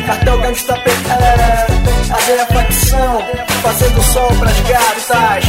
Cartel Gangsta AD é a facção, fazendo som pras gatas.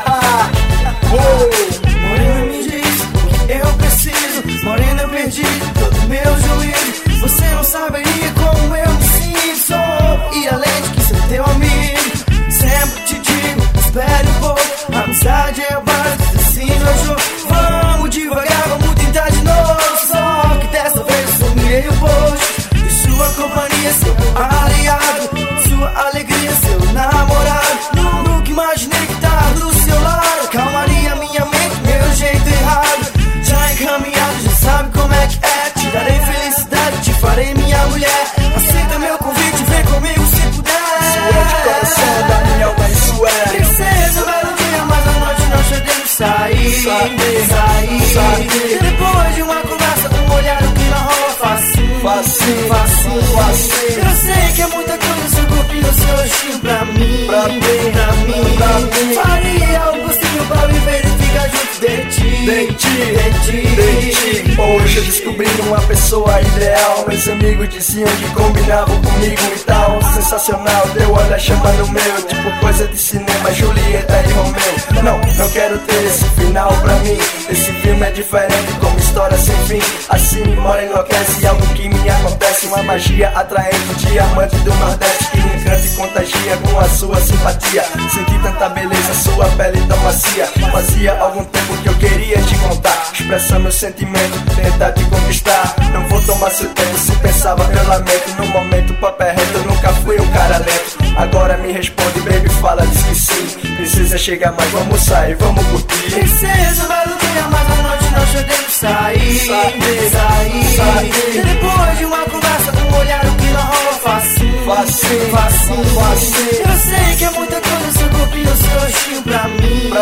Morena, me diz o que eu preciso. Morena, eu perdi todo meu juízo. Você não saberia como eu me sinto. E além de que sou teu amigo, sempre te digo, espere um pouco. A amizade é o básico, ensino ao jogo. Vamos devagar, vamos tentar de novo. Só que dessa vez eu sumirei o posto. De sua companhia, seu aliado, sua alegria, seu namorado. Nunca imaginei que tava do seu lado. Calmaria minha mente, meu jeito errado. Já encaminhado, já sabe como é que é. Te darei felicidade, te farei minha mulher. Aceita meu convite, vem comigo se puder. Isso é de coração, da minha alma, isso é. Princesa, belo dia, mas à noite nós podemos sair. Sair. Depois de uma conversa, um olhar, o que não rola, facinho. Eu sei que é muita coisa, seu corpinho, seu rostinho pra mim. Faria o possível pra viver e ficar junto de ti. Hoje eu descobri uma pessoa ideal. Meus amigos diziam que combinavam comigo e tal. Sensacional, deu olha chama no meu. Tipo coisa de cinema, Julieta e Romeu. Não quero ter esse final pra mim. Esse filme é diferente, como história sem fim. Assim me mora enlouquece, algo que me acontece. Uma magia atraente, diamante do Nordeste, que me encanta e contagia com a sua simpatia. Senti tanta beleza, sua pele tão macia. Fazia algum tempo que eu queria te contar, expressar meu sentimento, tentar te conquistar. Não vou tomar seu tempo, se pensava eu lamento. No momento papo é reto, eu nunca fui um cara lento. Agora me responde, baby, fala, diz que sim. Precisa chegar mais, vamos sair, vamos curtir. Princesa, belo dia, mas à noite nós podemos sair. Depois de uma conversa, um olhar, o que não rola, facinho. Eu sei que é muita coisa, seu corpinho, seu rostinho pra mim.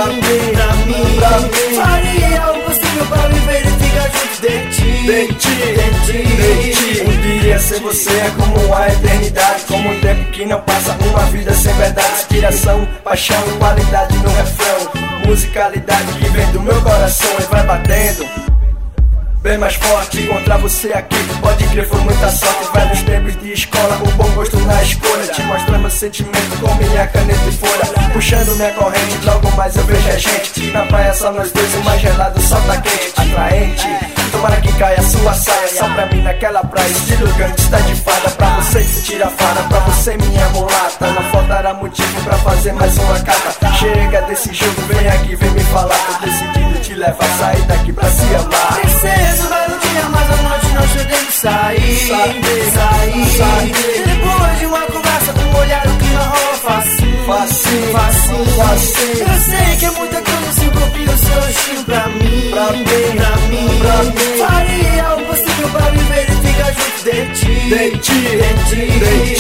Faria o possível pra viver e ficar junto de ti. Um dia sem você é como uma eternidade, como um tempo que não passa, uma vida sem verdade. Inspiração, paixão, qualidade no refrão, musicalidade que vem do meu coração e vai batendo bem mais forte. Encontrar você aqui, pode crer, foi muita sorte. Velhos tempos de escola, o bom gosto na escolha. Te mostrar meu sentimento com minha caneta e folha. Puxando minha corrente, logo mais eu vejo a gente. Na praia só nós dois, o mais gelado, o sol tá quente. Atraente, tomara que caia sua saia. Só pra mim naquela praia, estilo gangsta de fada. Pra você tirar fada, pra você minha mulata. Não faltará motivo pra fazer mais uma carta. Chega desse jogo, vem aqui, vem me falar. Tô decidido te levar, sair daqui pra se amar. Princesa, belo dia, mas à noite nós podemos sair. Depois de uma conversa, um olhar, o que não rola, facinho. Eu sei que é muita coisa, seu corpinho, seu rostinho pra mim. Faria o possível pra viver e ficar junto de ti.